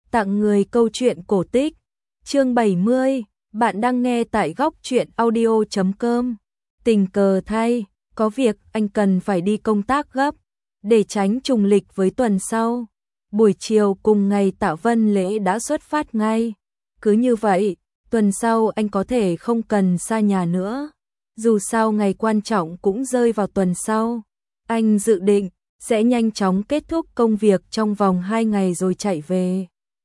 tặng người câu chuyện cổ tích. Chương 70, bạn đang nghe tại góc truyện audio.com. Tình cờ thay, có việc anh cần phải đi công tác gấp, để tránh trùng lịch với tuần sau. Buổi chiều cùng ngày Tạ Vân Lễ đã xuất phát ngay. Cứ như vậy, tuần sau anh có thể không cần xa nhà nữa. Dù sao ngày quan trọng cũng rơi vào tuần sau. Anh dự định sẽ nhanh chóng kết thúc công việc trong vòng 2 ngày rồi chạy về.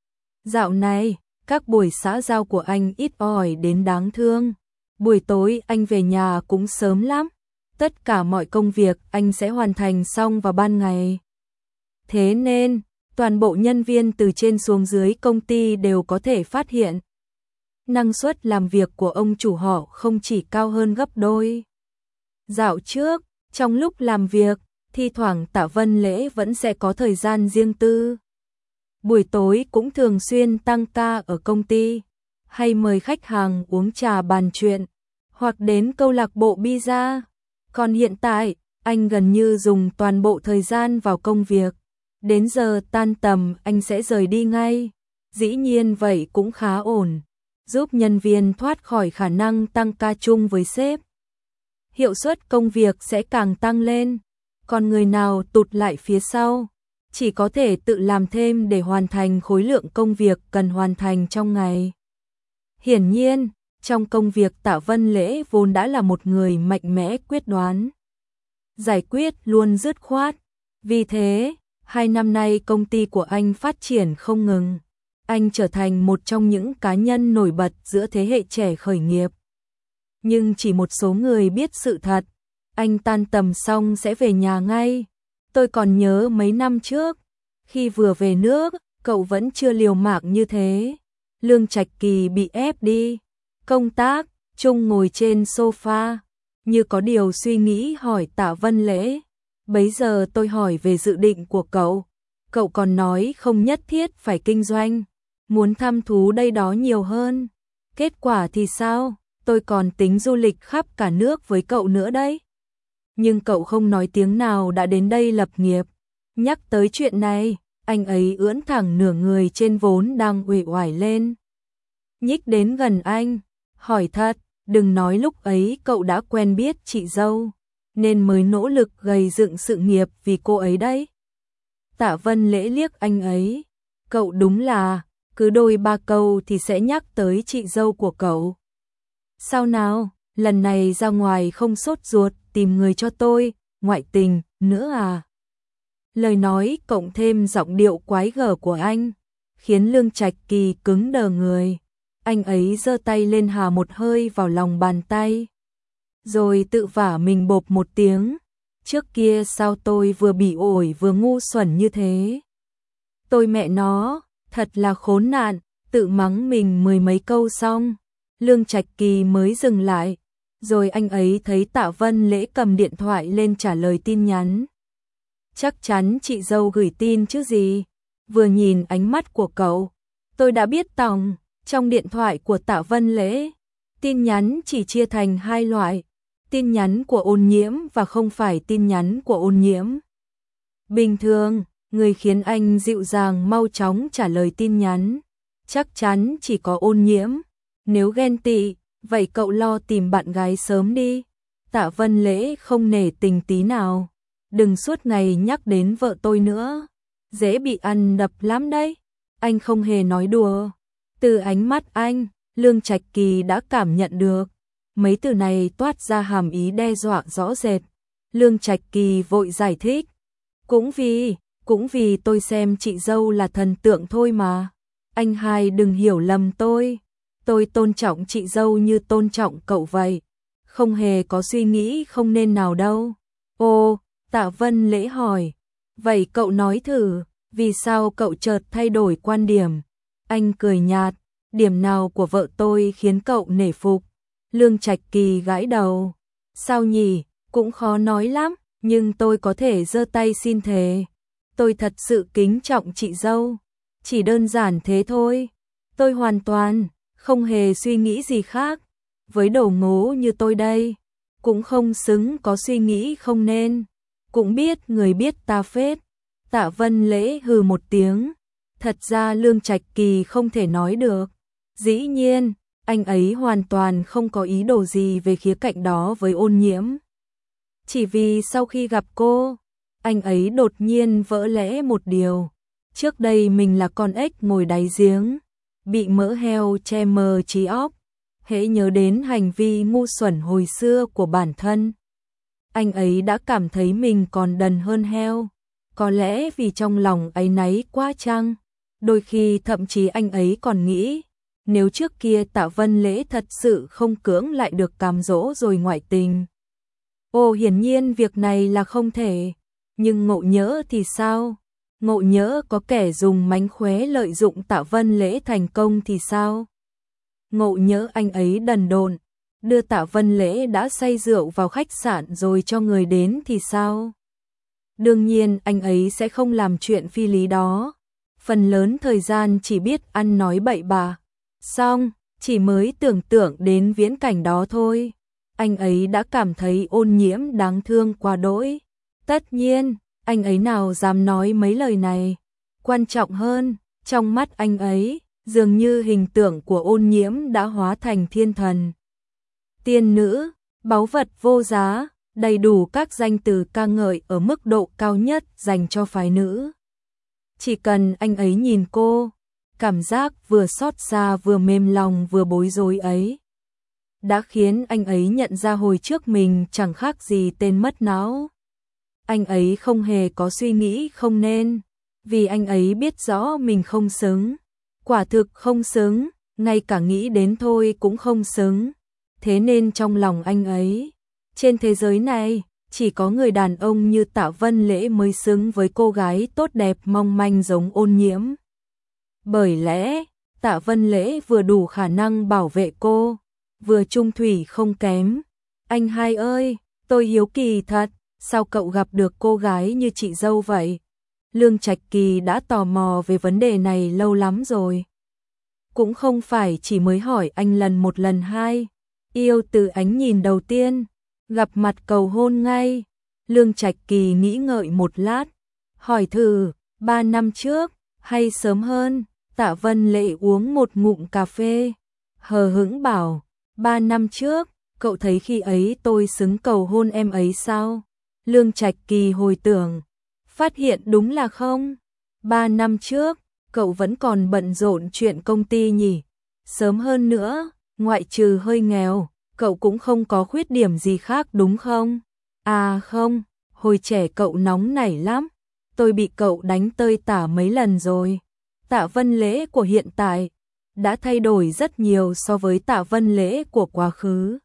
Dạo này, các buổi xã giao của anh ít ỏi đến đáng thương. Buổi tối anh về nhà cũng sớm lắm. Tất cả mọi công việc anh sẽ hoàn thành xong vào ban ngày. Thế nên, toàn bộ nhân viên từ trên xuống dưới công ty đều có thể phát hiện. Năng suất làm việc của ông chủ họ không chỉ cao hơn gấp đôi. Dạo trước, trong lúc làm việc, thi thoảng Tạ Vân Lễ vẫn sẽ có thời gian riêng tư. Buổi tối cũng thường xuyên tăng ca ở công ty, hay mời khách hàng uống trà bàn chuyện, hoặc đến câu lạc bộ pizza. Còn hiện tại, anh gần như dùng toàn bộ thời gian vào công việc. Đến giờ tan tầm anh sẽ rời đi ngay. Dĩ nhiên vậy cũng khá ổn, giúp nhân viên thoát khỏi khả năng tăng ca chung với sếp. Hiệu suất công việc sẽ càng tăng lên, còn người nào tụt lại phía sau, chỉ có thể tự làm thêm để hoàn thành khối lượng công việc cần hoàn thành trong ngày. Hiển nhiên, trong công việc Tạ Vân Lễ vốn đã là một người mạnh mẽ quyết đoán, giải quyết luôn dứt khoát. Vì thế, 2 năm nay công ty của anh phát triển không ngừng. Anh trở thành một trong những cá nhân nổi bật giữa thế hệ trẻ khởi nghiệp. Nhưng chỉ một số người biết sự thật, anh tan tầm xong sẽ về nhà ngay. Tôi còn nhớ mấy năm trước, khi vừa về nước, cậu vẫn chưa liều mạng như thế. Lương Trạch Kỳ bị ép đi công tác, Trung ngồi trên sofa, như có điều suy nghĩ hỏi Tạ Vân Lễ. Bấy giờ tôi hỏi về dự định của cậu. Cậu còn nói không nhất thiết phải kinh doanh, muốn thăm thú đây đó nhiều hơn. Kết quả thì sao? Tôi còn tính du lịch khắp cả nước với cậu nữa đấy. Nhưng cậu không nói tiếng nào đã đến đây lập nghiệp. Nhắc tới chuyện này, anh ấy ưỡn thẳng nửa người trên vốn đang uể oải lên. Nhích đến gần anh, hỏi thật, đừng nói lúc ấy cậu đã quen biết chị dâu, nên mới nỗ lực gầy dựng sự nghiệp vì cô ấy đấy. Tạ Vân Lễ liếc anh ấy, cậu đúng là, cứ đôi ba câu thì sẽ nhắc tới chị dâu của cậu. Sao nào, lần này ra ngoài không sốt ruột tìm người cho tôi, ngoại tình, nữa à? Lời nói cộng thêm giọng điệu quái gở của anh, khiến Lương Trạch Kỳ cứng đờ người. Anh ấy giơ tay lên hà một hơi vào lòng bàn tay, rồi tự vả mình bộp một tiếng. Trước kia sao tôi vừa bị ổi vừa ngu xuẩn như thế? Tôi mẹ nó, thật là khốn nạn, tự mắng mình 10 mấy câu xong. Lương Trạch Kỳ mới dừng lại, rồi anh ấy thấy Tạ Vân Lễ cầm điện thoại lên trả lời tin nhắn. Chắc chắn chị dâu gửi tin chứ gì. Vừa nhìn ánh mắt của cậu, tôi đã biết tòng. Trong điện thoại của Tạ Vân Lễ, tin nhắn chỉ chia thành 2 loại, tin nhắn của Ôn Nhiễm và không phải tin nhắn của Ôn Nhiễm. Bình thường, người khiến anh dịu dàng mau chóng trả lời tin nhắn, chắc chắn chỉ có Ôn Nhiễm. Nếu ghen tị, vậy cậu lo tìm bạn gái sớm đi. Tạ Vân Lễ không nể tình tí nào. Đừng suốt ngày nhắc đến vợ tôi nữa, dễ bị ăn đập lắm đấy. Anh không hề nói đùa. Từ ánh mắt anh, Lương Trạch Kỳ đã cảm nhận được. Mấy từ này toát ra hàm ý đe dọa rõ rệt. Lương Trạch Kỳ vội giải thích. Cũng vì tôi xem chị dâu là thần tượng thôi mà. Anh hai đừng hiểu lầm tôi. Tôi tôn trọng chị dâu như tôn trọng cậu vậy. Không hề có suy nghĩ không nên nào đâu. Ồ, Tạ Vân Lễ hỏi. Vậy cậu nói thử, vì sao cậu chợt thay đổi quan điểm? Anh cười nhạt, điểm nào của vợ tôi khiến cậu nể phục? Lương Trạch Kỳ gãi đầu. Sao nhỉ, cũng khó nói lắm, nhưng tôi có thể giơ tay xin thề. Tôi thật sự kính trọng chị dâu. Chỉ đơn giản thế thôi. Tôi hoàn toàn không hề suy nghĩ gì khác. Với đồ ngố như tôi đây, cũng không xứng có suy nghĩ không nên. Cũng biết người biết ta phết. Tạ Vân Lễ hừ một tiếng. Thật ra Lương Trạch Kỳ không thể nói được. Dĩ nhiên, anh ấy hoàn toàn không có ý đồ gì về khía cạnh đó với Ôn Nhiễm. Chỉ vì sau khi gặp cô, anh ấy đột nhiên vỡ lẽ một điều. Trước đây mình là con ếch ngồi đáy giếng, bị mỡ heo che mờ trí óc. Hễ nhớ đến hành vi ngu xuẩn hồi xưa của bản thân, anh ấy đã cảm thấy mình còn đần hơn heo. Có lẽ vì trong lòng áy náy quá chăng? Đôi khi thậm chí anh ấy còn nghĩ, nếu trước kia Tạ Vân Lễ thật sự không cưỡng lại được cám dỗ rồi ngoại tình. Hiển nhiên việc này là không thể. Nhưng Ngộ Nhỡ thì sao? Ngộ Nhỡ có kẻ dùng mánh khóe lợi dụng Tạ Vân Lễ thành công thì sao? Ngộ Nhỡ anh ấy đần độn, đưa Tạ Vân Lễ đã say rượu vào khách sạn rồi cho người đến thì sao? Đương nhiên anh ấy sẽ không làm chuyện phi lý đó. Phần lớn thời gian chỉ biết ăn nói bậy bạ. Xong, chỉ mới tưởng tượng đến viễn cảnh đó thôi, anh ấy đã cảm thấy Ôn Nhiễm đáng thương quá đỗi. Tất nhiên, anh ấy nào dám nói mấy lời này. Quan trọng hơn, trong mắt anh ấy, dường như hình tượng của Ôn Nhiễm đã hóa thành thiên thần, tiên nữ, báu vật vô giá, đầy đủ các danh từ ca ngợi ở mức độ cao nhất dành cho phái nữ. Chỉ cần anh ấy nhìn cô, cảm giác vừa xót xa vừa mềm lòng vừa bối rối ấy đã khiến anh ấy nhận ra hồi trước mình chẳng khác gì tên mất não. Anh ấy không hề có suy nghĩ không nên, vì anh ấy biết rõ mình không xứng. Quả thực không xứng, ngay cả nghĩ đến thôi cũng không xứng. Thế nên trong lòng anh ấy, trên thế giới này, chỉ có người đàn ông như Tạ Vân Lễ mới xứng với cô gái tốt đẹp mong manh giống Ôn Nhiễm. Bởi lẽ, Tạ Vân Lễ vừa đủ khả năng bảo vệ cô, vừa trung thủy không kém. Anh hai ơi, tôi hiếu kỳ thật, sao cậu gặp được cô gái như chị dâu vậy? Lương Trạch Kỳ đã tò mò về vấn đề này lâu lắm rồi. Cũng không phải chỉ mới hỏi anh lần một lần hai, yêu từ ánh nhìn đầu tiên, gặp mặt cầu hôn ngay. Lương Trạch Kỳ nghĩ ngợi một lát, hỏi thử, 3 năm trước, hay sớm hơn? Tạ Vân Lễ uống một ngụm cà phê, hờ hững bảo, 3 năm trước, cậu thấy khi ấy tôi xứng cầu hôn em ấy sao? Lương Trạch Kỳ hồi tưởng, phát hiện đúng là không. 3 năm trước, cậu vẫn còn bận rộn chuyện công ty nhỉ? Sớm hơn nữa, ngoại trừ hơi nghèo, cậu cũng không có khuyết điểm gì khác đúng không? À không, hồi trẻ cậu nóng nảy lắm, tôi bị cậu đánh tơi tả mấy lần rồi. Tạ Vân Lễ của hiện tại đã thay đổi rất nhiều so với Tạ Vân Lễ của quá khứ.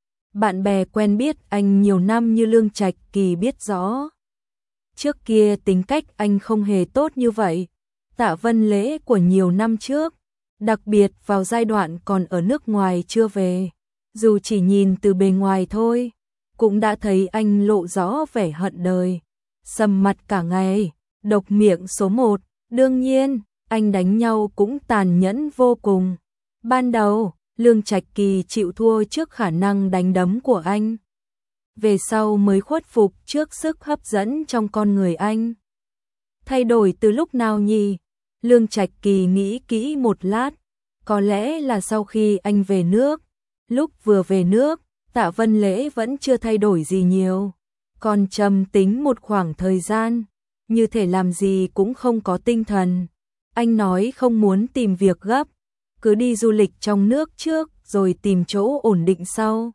Bạn bè quen biết anh nhiều năm như Lương Trạch Kỳ biết rõ. Trước kia tính cách anh không hề tốt như vậy. Tạ Vân Lễ của nhiều năm trước, đặc biệt vào giai đoạn còn ở nước ngoài chưa về, dù chỉ nhìn từ bề ngoài thôi, cũng đã thấy anh lộ rõ vẻ hận đời, sầm mặt cả ngày, độc miệng số 1. Đương nhiên, anh đánh nhau cũng tàn nhẫn vô cùng. Ban đầu, Lương Trạch Kỳ chịu thua trước khả năng đánh đấm của anh. Về sau mới khuất phục trước sức hấp dẫn trong con người anh. Thay đổi từ lúc nào nhỉ? Lương Trạch Kỳ nghĩ kỹ một lát, có lẽ là sau khi anh về nước. Lúc vừa về nước, Tạ Vân Lễ vẫn chưa thay đổi gì nhiều, còn trầm tính một khoảng thời gian, như thể làm gì cũng không có tinh thần. Anh nói không muốn tìm việc gấp, cứ đi du lịch trong nước trước rồi tìm chỗ ổn định sau.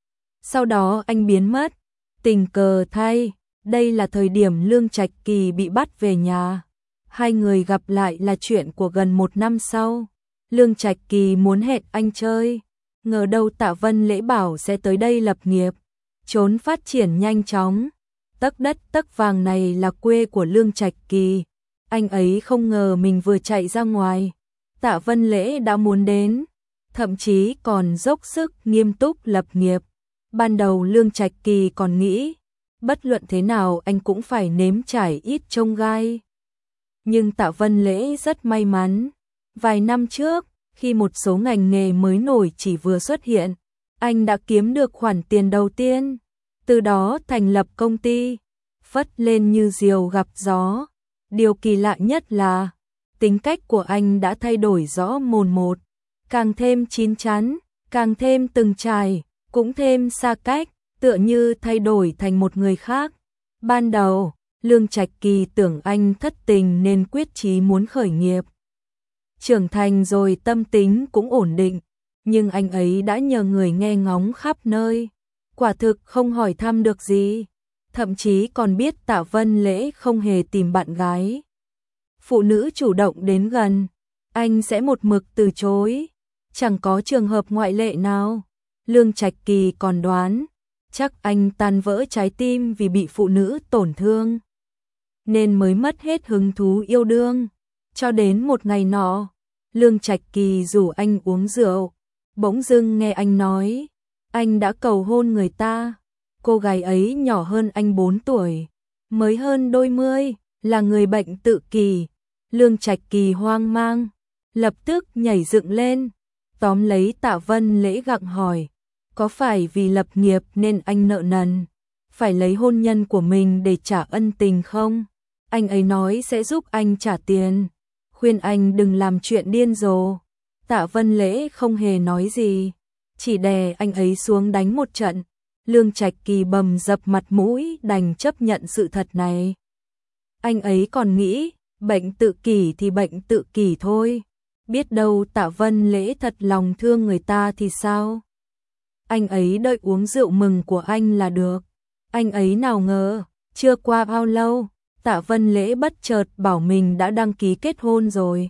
Sau đó anh biến mất, tình cờ thay, đây là thời điểm Lương Trạch Kỳ bị bắt về nhà. Hai người gặp lại là chuyện của gần 1 năm sau. Lương Trạch Kỳ muốn hẹn anh chơi, ngờ đâu Tạ Vân Lễ bảo sẽ tới đây lập nghiệp, trốn phát triển nhanh chóng. Tấc đất tấc vàng này là quê của Lương Trạch Kỳ. Anh ấy không ngờ mình vừa chạy ra ngoài, Tạ Vân Lễ đã muốn đến, thậm chí còn dốc sức nghiêm túc lập nghiệp. Ban đầu Lương Trạch Kỳ còn nghĩ, bất luận thế nào anh cũng phải nếm trải ít chông gai. Nhưng Tạ Vân Lễ rất may mắn, vài năm trước, khi một số ngành nghề mới nổi chỉ vừa xuất hiện, anh đã kiếm được khoản tiền đầu tiên, từ đó thành lập công ty, phất lên như diều gặp gió. Điều kỳ lạ nhất là, tính cách của anh đã thay đổi rõ mồn một, càng thêm chín chắn, càng thêm từng trải, cũng thêm xa cách, tựa như thay đổi thành một người khác. Ban đầu, Lương Trạch Kỳ tưởng anh thất tình nên quyết chí muốn khởi nghiệp. Trưởng thành rồi tâm tính cũng ổn định, nhưng anh ấy đã nhờ người nghe ngóng khắp nơi, quả thực không hỏi thăm được gì, thậm chí còn biết Tạ Vân Lễ không hề tìm bạn gái. Phụ nữ chủ động đến gần, anh sẽ một mực từ chối, chẳng có trường hợp ngoại lệ nào. Lương Trạch Kỳ còn đoán, chắc anh tan vỡ trái tim vì bị phụ nữ tổn thương, nên mới mất hết hứng thú yêu đương. Cho đến một ngày nọ, Lương Trạch Kỳ rủ anh uống rượu, bỗng dưng nghe anh nói, anh đã cầu hôn người ta. Cô gái ấy nhỏ hơn anh 4 tuổi, mới hơn đôi mươi, là người bệnh tự kỷ. Lương Trạch Kỳ hoang mang, lập tức nhảy dựng lên, tóm lấy Tạ Vân Lễ gặng hỏi, có phải vì lập nghiệp nên anh nợ nần, phải lấy hôn nhân của mình để trả ân tình không? Anh ấy nói sẽ giúp anh trả tiền, khuyên anh đừng làm chuyện điên rồ. Tạ Vân Lễ không hề nói gì, chỉ đè anh ấy xuống đánh một trận. Lương Trạch Kỳ bầm dập mặt mũi đành chấp nhận sự thật này. Anh ấy còn nghĩ, bệnh tự kỷ thì bệnh tự kỷ thôi, biết đâu Tạ Vân Lễ thật lòng thương người ta thì sao? Anh ấy đợi uống rượu mừng của anh là được. Anh ấy nào ngờ, chưa qua bao lâu, Tạ Vân Lễ bất chợt bảo mình đã đăng ký kết hôn rồi.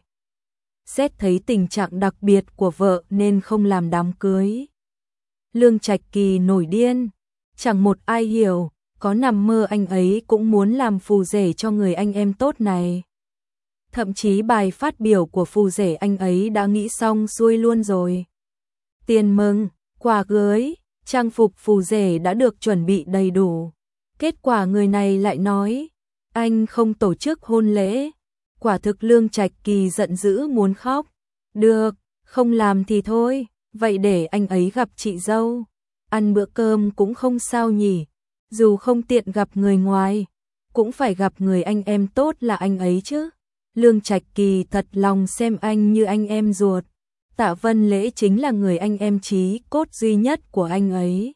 Xét thấy tình trạng đặc biệt của vợ nên không làm đám cưới. Lương Trạch Kỳ nổi điên, chẳng một ai hiểu, có nằm mơ anh ấy cũng muốn làm phù rể cho người anh em tốt này. Thậm chí bài phát biểu của phù rể anh ấy đã nghĩ xong xuôi luôn rồi. Tiền mừng, quà cưới, trang phục phù rể đã được chuẩn bị đầy đủ. Kết quả người này lại nói, anh không tổ chức hôn lễ. Quả thực Lương Trạch Kỳ giận dữ muốn khóc. Được, không làm thì thôi, vậy để anh ấy gặp chị dâu. Ăn bữa cơm cũng không sao nhỉ, dù không tiện gặp người ngoài, cũng phải gặp người anh em tốt là anh ấy chứ. Lương Trạch Kỳ thật lòng xem anh như anh em ruột. Tạ Vân Lễ chính là người anh em chí cốt duy nhất của anh ấy.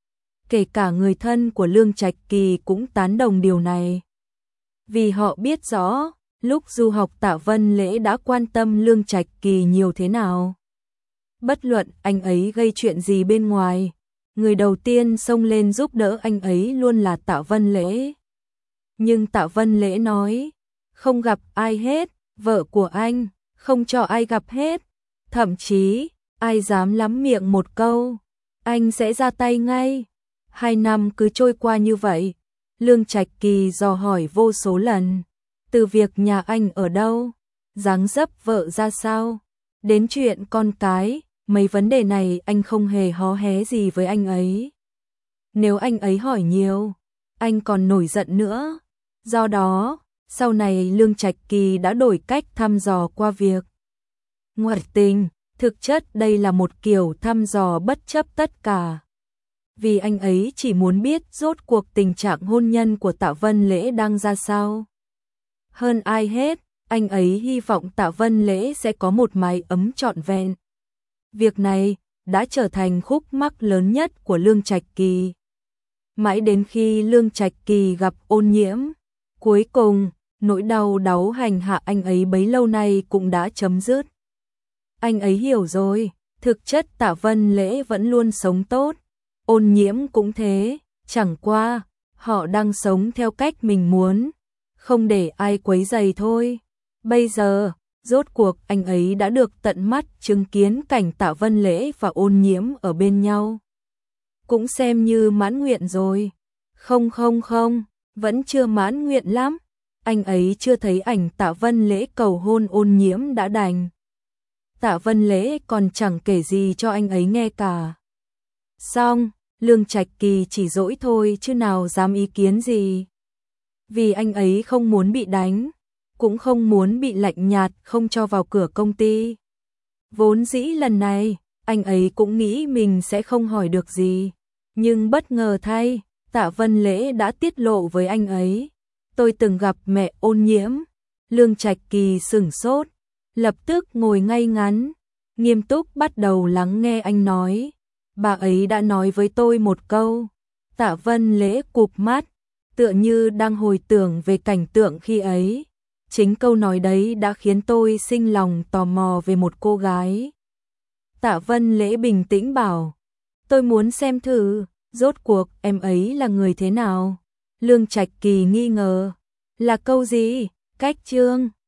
Kể cả người thân của Lương Trạch Kỳ cũng tán đồng điều này. Vì họ biết rõ, lúc du học Tạ Vân Lễ đã quan tâm Lương Trạch Kỳ nhiều thế nào. Bất luận anh ấy gây chuyện gì bên ngoài, người đầu tiên xông lên giúp đỡ anh ấy luôn là Tạ Vân Lễ. Nhưng Tạ Vân Lễ nói, không gặp ai hết, vợ của anh, không cho ai gặp hết. Thậm chí, ai dám lắm miệng một câu, anh sẽ ra tay ngay. 2 năm cứ trôi qua như vậy, Lương Trạch Kỳ dò hỏi vô số lần. Từ việc nhà anh ở đâu, dáng dấp vợ ra sao, đến chuyện con cái, mấy vấn đề này anh không hề hó hé gì với anh ấy. Nếu anh ấy hỏi nhiều, anh còn nổi giận nữa. Do đó, sau này Lương Trạch Kỳ đã đổi cách thăm dò qua việc ngoại tình, thực chất đây là một kiểu thăm dò bất chấp tất cả. Vì anh ấy chỉ muốn biết rốt cuộc tình trạng hôn nhân của Tạ Vân Lễ đang ra sao. Hơn ai hết, anh ấy hy vọng Tạ Vân Lễ sẽ có một mái ấm trọn vẹn. Việc này đã trở thành khúc mắc lớn nhất của Lương Trạch Kỳ. Mãi đến khi Lương Trạch Kỳ gặp Ôn Nhiễm, cuối cùng, nỗi đau đáu hành hạ anh ấy bấy lâu nay cũng đã chấm dứt. Anh ấy hiểu rồi, thực chất Tạ Vân Lễ vẫn luôn sống tốt, Ôn Nhiễm cũng thế, chẳng qua, họ đang sống theo cách mình muốn, không để ai quấy rầy thôi. Bây giờ, rốt cuộc anh ấy đã được tận mắt chứng kiến cảnh Tạ Vân Lễ và Ôn Nhiễm ở bên nhau. Cũng xem như mãn nguyện rồi. Không, vẫn chưa mãn nguyện lắm. Anh ấy chưa thấy ảnh Tạ Vân Lễ cầu hôn Ôn Nhiễm đã đành. Tạ Vân Lễ còn chẳng kể gì cho anh ấy nghe cả. Xong, Lương Trạch Kỳ chỉ dỗi thôi chứ nào dám ý kiến gì. Vì anh ấy không muốn bị đánh, cũng không muốn bị lạnh nhạt không cho vào cửa công ty. Vốn dĩ lần này, anh ấy cũng nghĩ mình sẽ không hỏi được gì. Nhưng bất ngờ thay, Tạ Vân Lễ đã tiết lộ với anh ấy. Tôi từng gặp mẹ Ôn Nhiễm. Lương Trạch Kỳ sửng sốt, lập tức ngồi ngay ngắn, nghiêm túc bắt đầu lắng nghe anh nói. Bà ấy đã nói với tôi một câu. Tạ Vân Lễ cụp mắt, tựa như đang hồi tưởng về cảnh tượng khi ấy. Chính câu nói đấy đã khiến tôi sinh lòng tò mò về một cô gái. Tạ Vân Lễ bình tĩnh bảo, tôi muốn xem thử, rốt cuộc em ấy là người thế nào. Lương Trạch Kỳ nghi ngờ, là câu gì? Cách chương